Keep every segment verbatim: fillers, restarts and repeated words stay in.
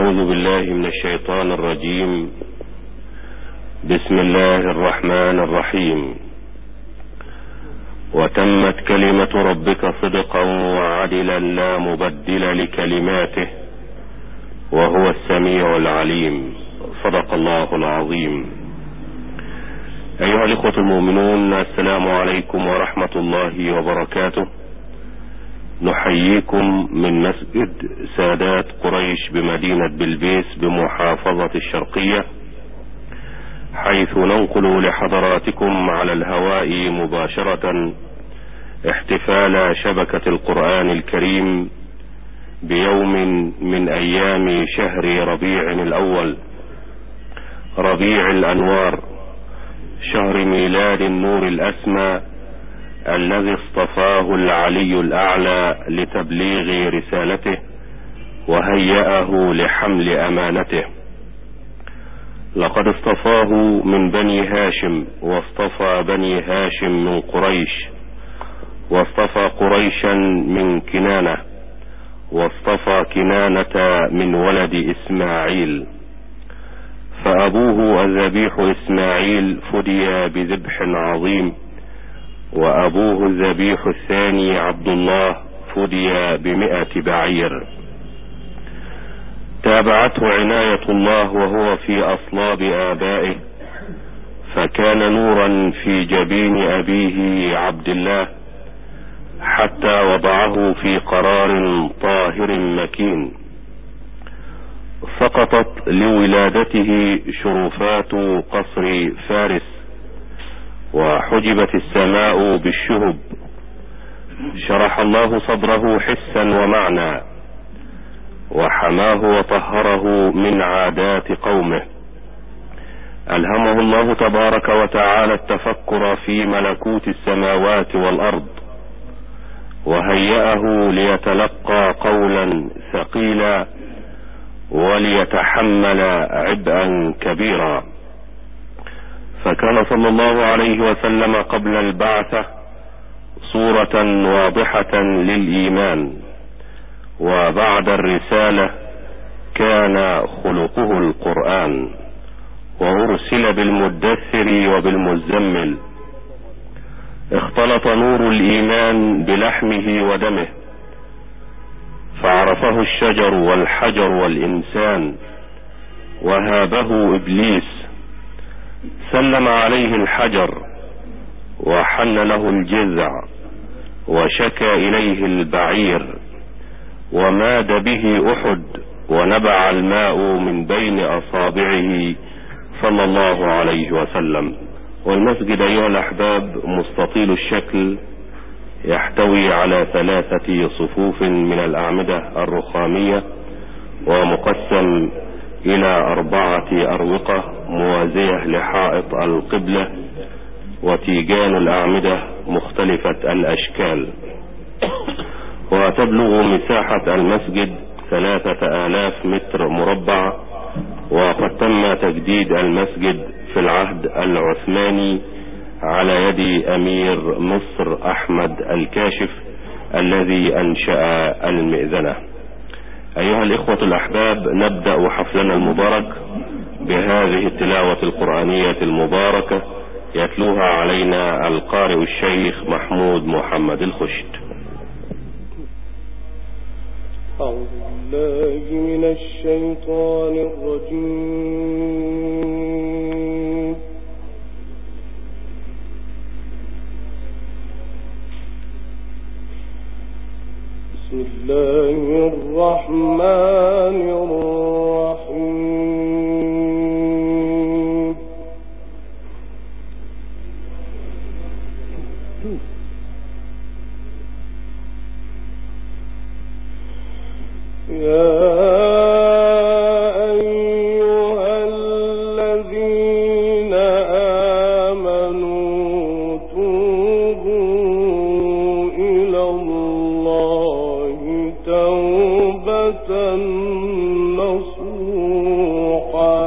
أعوذ بالله من الشيطان الرجيم. بسم الله الرحمن الرحيم. وتمت كلمة ربك صدقا وعدلا لا مبدل لكلماته وهو السميع العليم. صدق الله العظيم. أيها الإخوة المؤمنون، السلام عليكم ورحمة الله وبركاته. نحييكم من مسجد سادات قريش بمدينة بلبيس بمحافظة الشرقية، حيث ننقل لحضراتكم على الهواء مباشرة احتفال شبكة القرآن الكريم بيوم من أيام شهر ربيع الأول، ربيع الأنوار، شهر ميلاد النور الأسمى الذي اصطفاه العلي الأعلى لتبليغ رسالته وهيأه لحمل أمانته. لقد اصطفاه من بني هاشم، واصطفى بني هاشم من قريش، واصطفى قريشا من كنانة، واصطفى كنانة من ولد إسماعيل، فأبوه الذبيح إسماعيل فدي بذبح عظيم، وأبوه الذبيح الثاني عبد الله فدي بمئة بعير. تابعته عناية الله وهو في أصلاب آبائه، فكان نورا في جبين أبيه عبد الله حتى وضعه في قرار طاهر مكين. سقطت لولادته شرفات قصر فارس، وحجبت السماء بالشهب. شرح الله صدره حسا ومعنى، وحماه وطهره من عادات قومه. ألهمه الله تبارك وتعالى التفكر في ملكوت السماوات والأرض، وهيأه ليتلقى قولا ثقيلا وليتحمل عبئا كبيرا. فكان صلى الله عليه وسلم قبل البعثة صورة واضحة للإيمان، وبعد الرسالة كان خلقه القرآن، وأرسل بالمدثر وبالمزمل. اختلط نور الإيمان بلحمه ودمه، فعرفه الشجر والحجر والإنسان، وهابه إبليس. سلم عليه الحجر وحن له الجذع، وشكى إليه البعير، وماد به أحد، ونبع الماء من بين أصابعه صلى الله عليه وسلم. والمسجد أيها الأحباب مستطيل الشكل، يحتوي على ثلاثة صفوف من الأعمدة الرخامية، ومقسم إلى أربعة أروقة موازية لحائط القبلة، وتيجان الأعمدة مختلفة الأشكال. وتبلغ مساحة المسجد ثلاثة آلاف متر مربع. وقد تم تجديد المسجد في العهد العثماني على يد أمير مصر أحمد الكاشف الذي أنشأ المئذنة. أيها الإخوة الأحباب، نبدأ حفلنا المبارك بهذه التلاوة القرآنية المباركة، يتلوها علينا القارئ الشيخ محمود محمد الخشت. أعوذ بالله من الشيطان الرجيم. بسم الله الرحمن الرحيم. يا أيها الذين آمنوا توبوا إلى الله توبة نصوحا.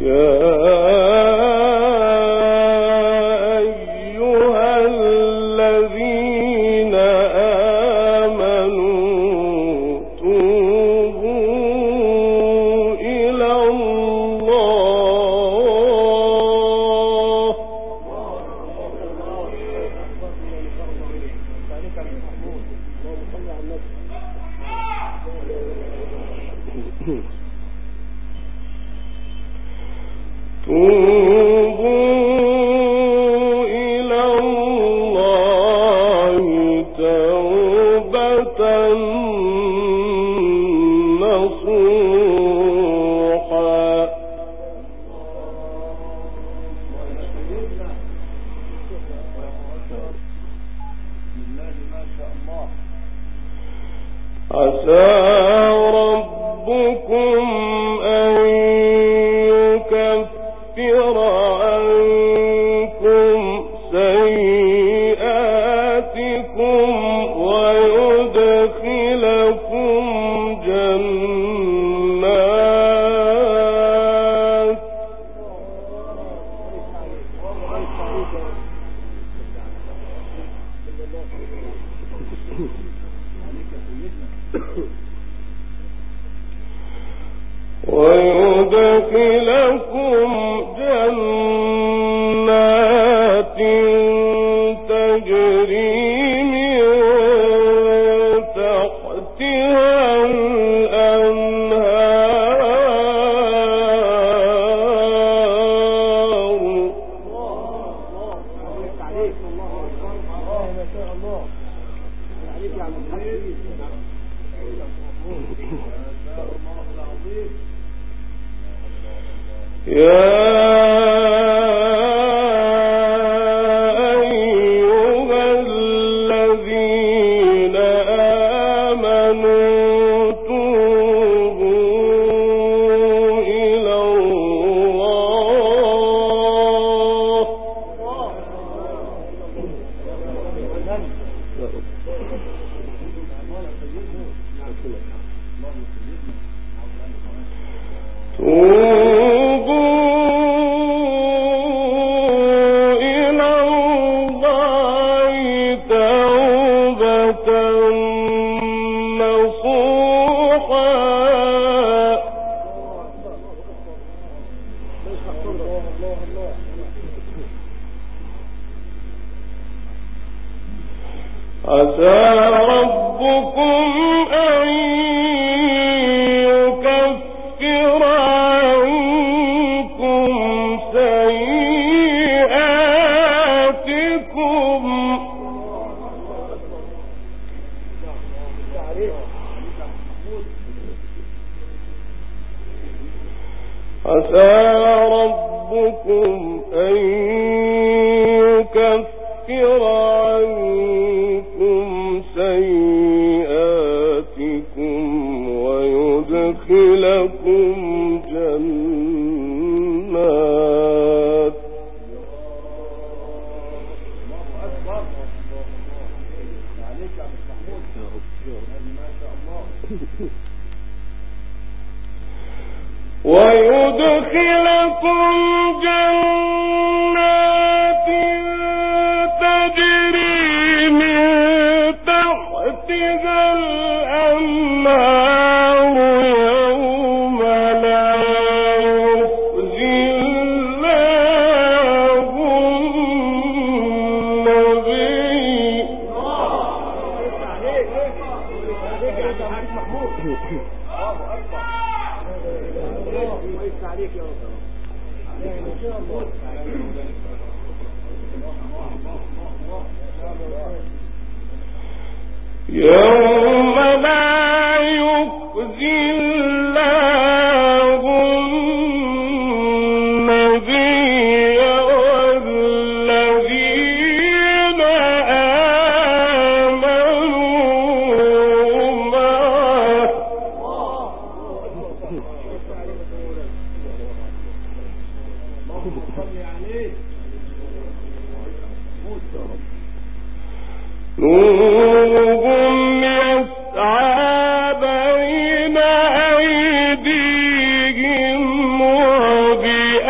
بين أيديهم وبأيمانهم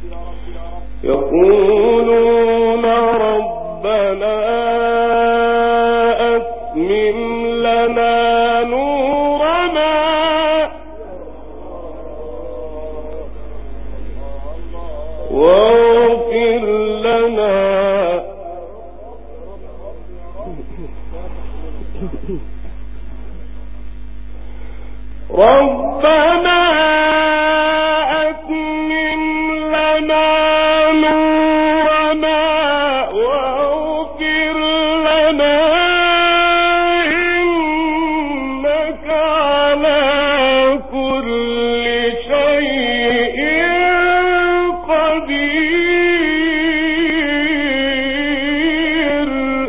يقولون ربنا أتمم لنا نورنا واغفر لنا ربنا أتمم لنا نورنا واغفر لنا إنك على كل شيء قدير.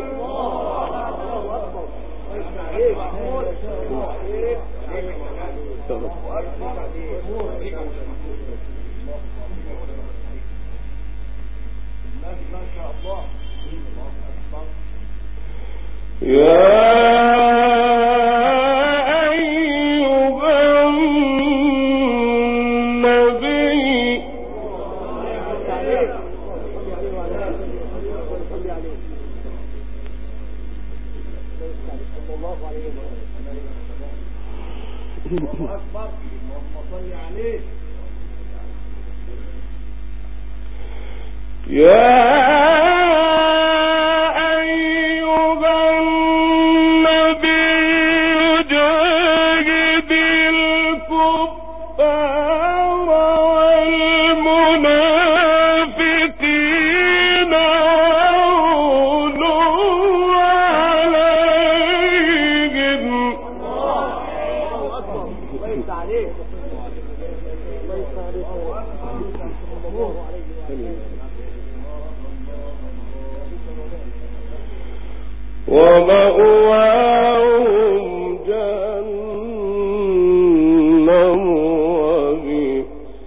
يا أيها النبي يا ومأواهم جهنم وبئس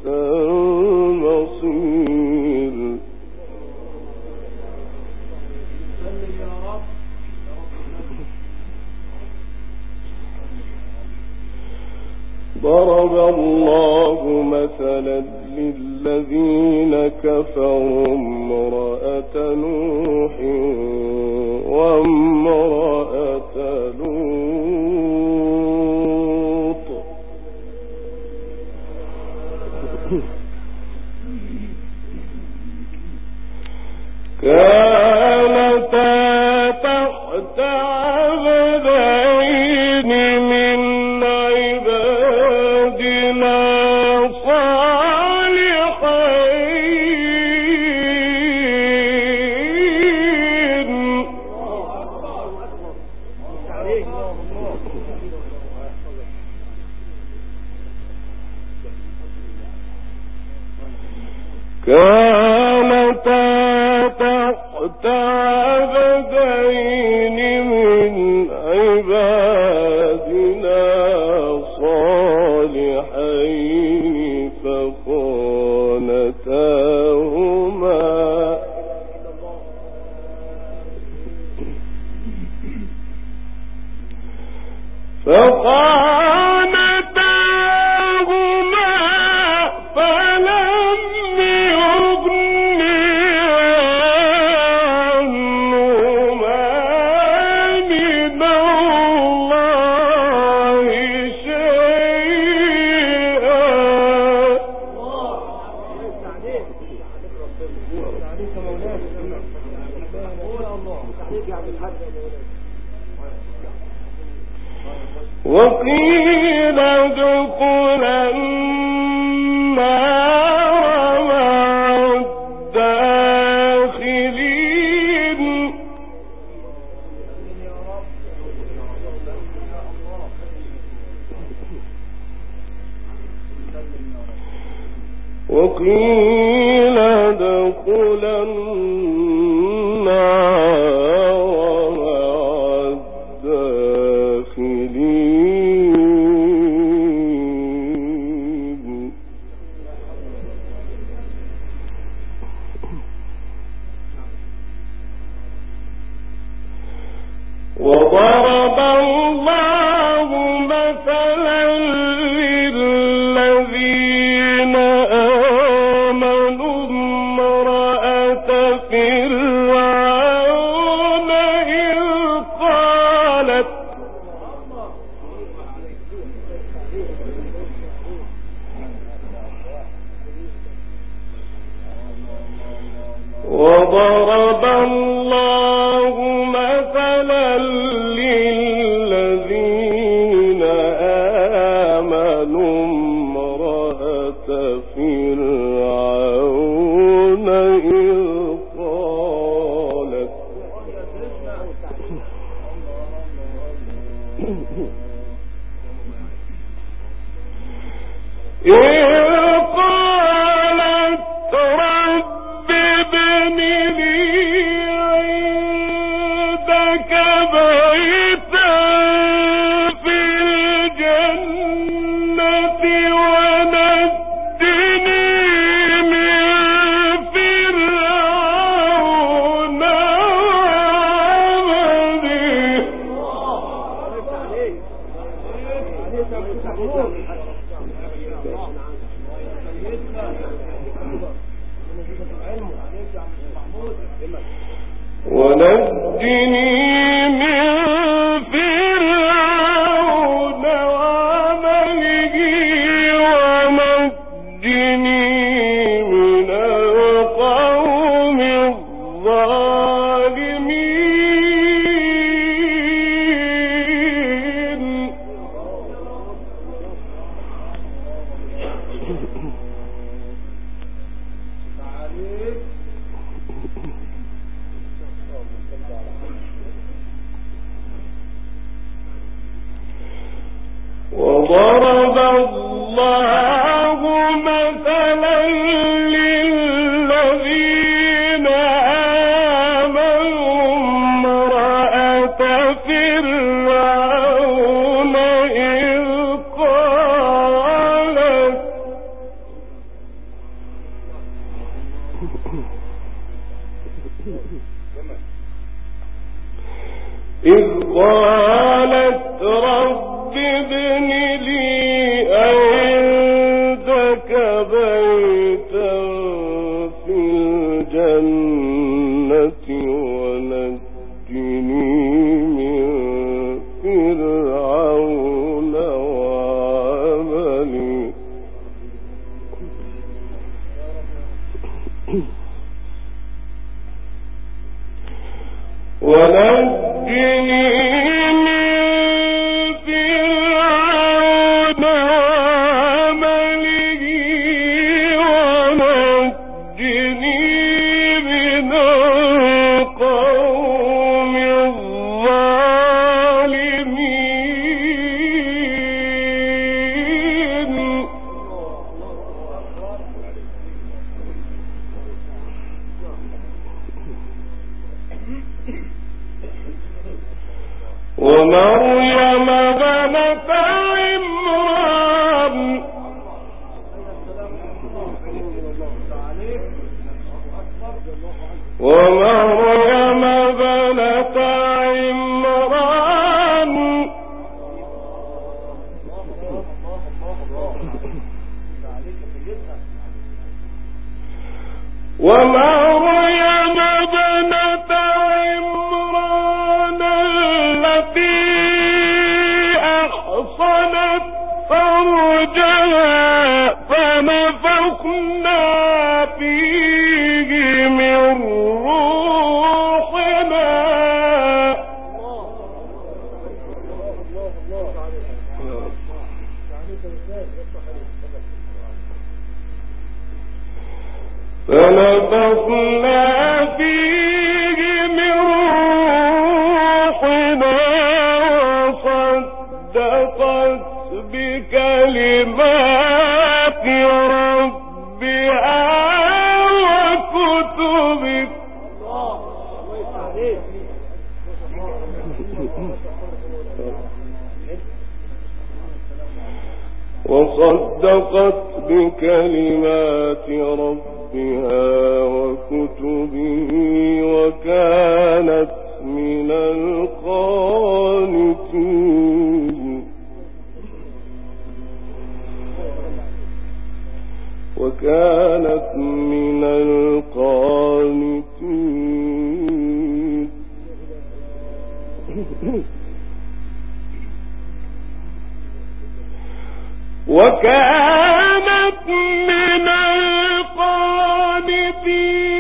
المصير. ضرب الله مثلا للذين كفروا امرأة نوح وامرأة لوط كانتا تحت عبدين من عبادنا صالحين كانتا تحت عبدين من عبادنا صالحين فخانتاهما فخانتاهما فلم وقيل ادخلا النار مع الداخلين. وقيل ادخلا النار مع الداخلين. وضرب الله مثلا للذين آمنوا وضرب الله مثلا للذين آمنوا امرأة فرعون إذ قالت إذ قالت رب ابن لي عندك بيتا في الجنة ونجني من فرعون وعمله ونجني من فرعون وعمله ونجني من القوم الظالمين. وضرب الله مثلا للذين آمنوا امرأة فرعون إذ قالت إذ قالت رب ابن لي عندك بيتا في الجنة ونجني من فرعون وعمله ونجني ومريم بنت عمران ومريم بنت عمران ومريم بنت عمران التي أحصنت فرجها فنفخنا فيه من روحنا فنفخنا فيه من روحنا وصدقت بكلمات ربها وكتبه وصدقت بكلمات ربها وكتبه وكانت من القانتين وكانت من القانتين وكانت من القانتين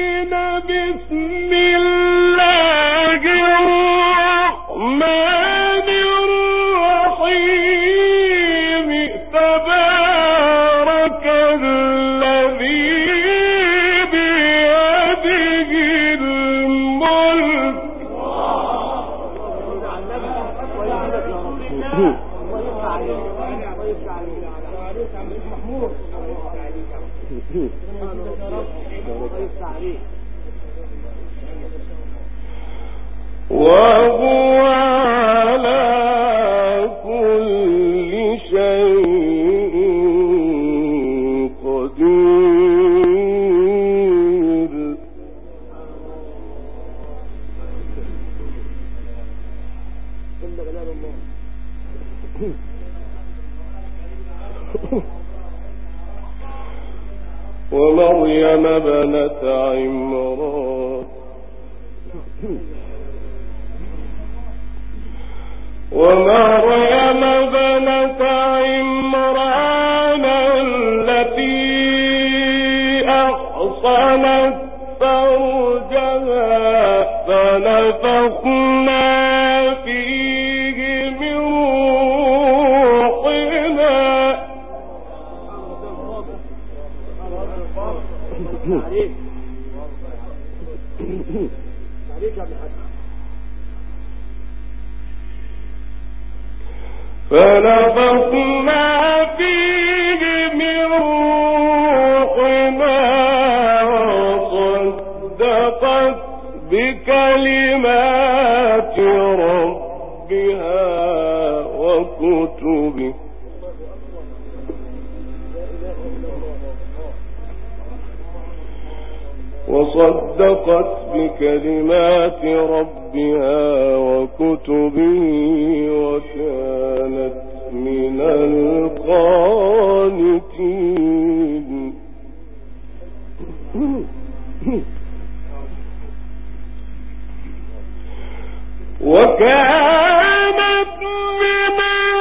وهو على كل شيء قدير. ومريم ابنة عمران ومريم ابنة عمران التي أحصنت فرجها فنفخنا فيه من روحنا فنفخنا فيه من روحنا وصدقت بكلمات ربها وكتبه وصدقت بكلمات ربها وكتبه وكانت من القانتين. وكانت من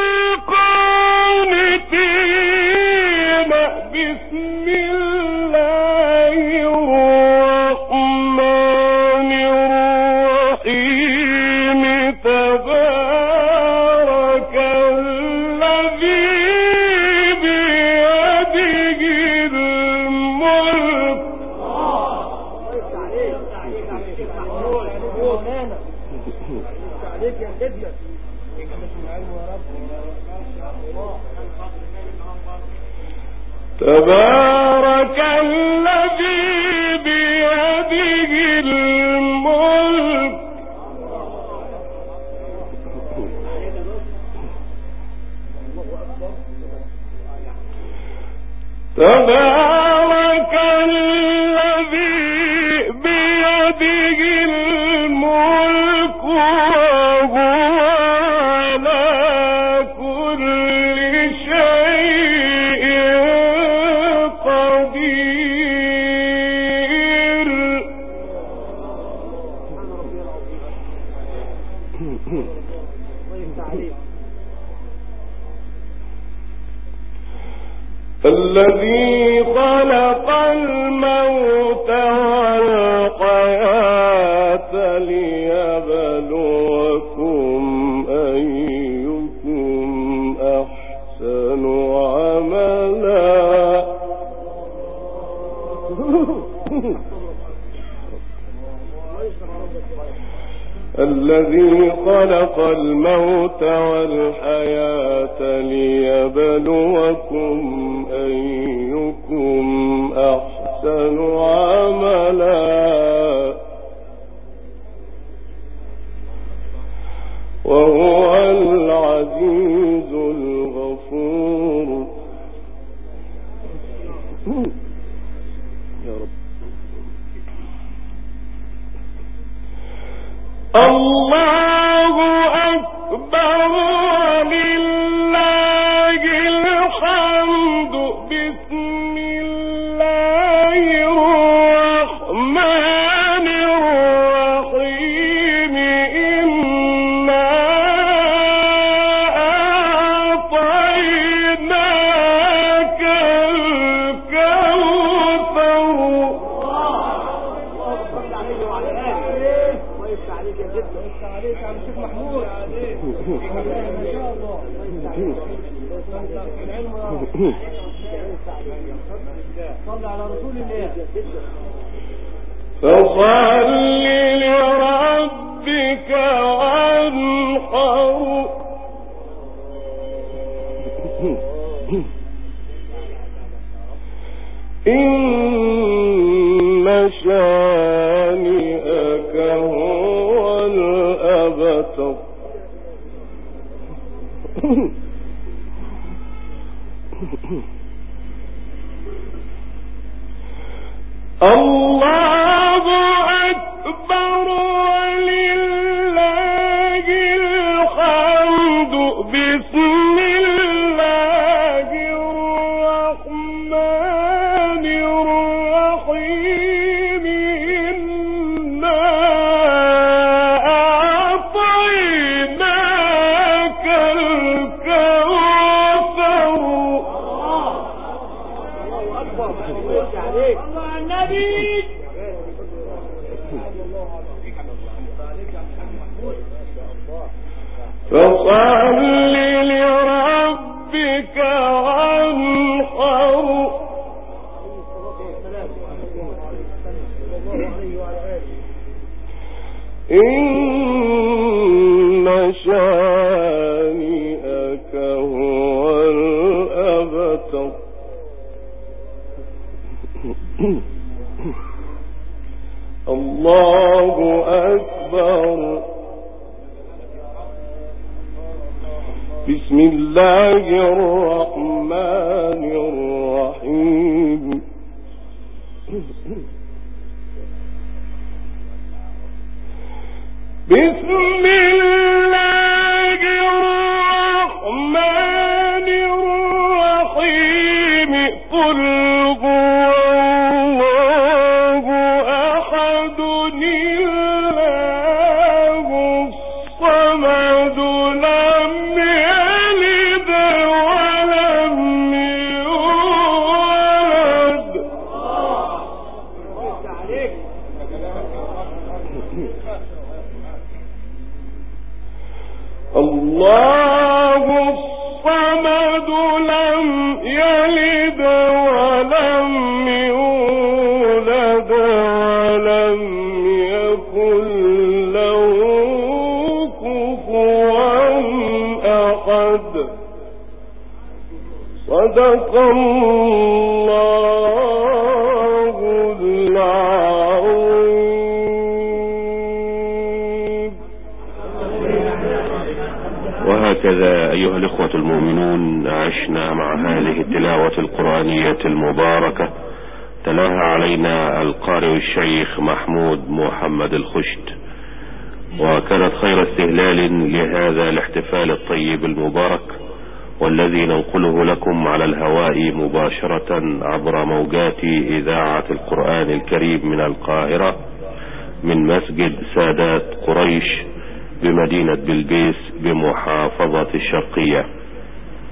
القانتين. بسم الله الرحمن الرحيم. تبارك الذي بيده الملك. تبارك الذي بيده الملك تبارك الذي بيده الملك وهو على كل شيء قدير. الذي خلق الموت والحياة ليبلوكم أيكم أحسن عملا. الذي خلق الموت والحياة ليبلوكم أيكم أحسن عملا وهو العزيز الغفور. يا رب. الله أكبر ولله الحمد. بسم الله الرحمن الرحيم. إنا أعطيناك فصل لربك وانحر. إن شانئك هو الأبتر. الله أكبر ولله الحمد. بسم الله الرحمن الرحيم. إنا أعطيناك الكوثر. فصل لربك وانحر. إن شانئك هو الأبتر. الله أكبر. بسم الله الرحمن الرحيم. بسم الله الرحمن الرحيم. قل هو الله أحد الله الصمد لم يلد ولم يولد. الله الصمد لم يلد ولم يولد ولم يكن له كفوا أحد. صدق الله العظيم. وهكذا أيها الإخوة المؤمنون عشنا مع هذه التلاوة القرآنية المباركة تلاها علينا القارئ الشيخ محمود محمد الخشت، وكانت خير استهلال لهذا الاحتفال الطيب المبارك، والذي ننقله لكم على الهواء مباشرة عبر موجات إذاعة القرآن الكريم من القاهرة من مسجد سادات قريش بمدينة بلبيس بمحافظة الشرقية.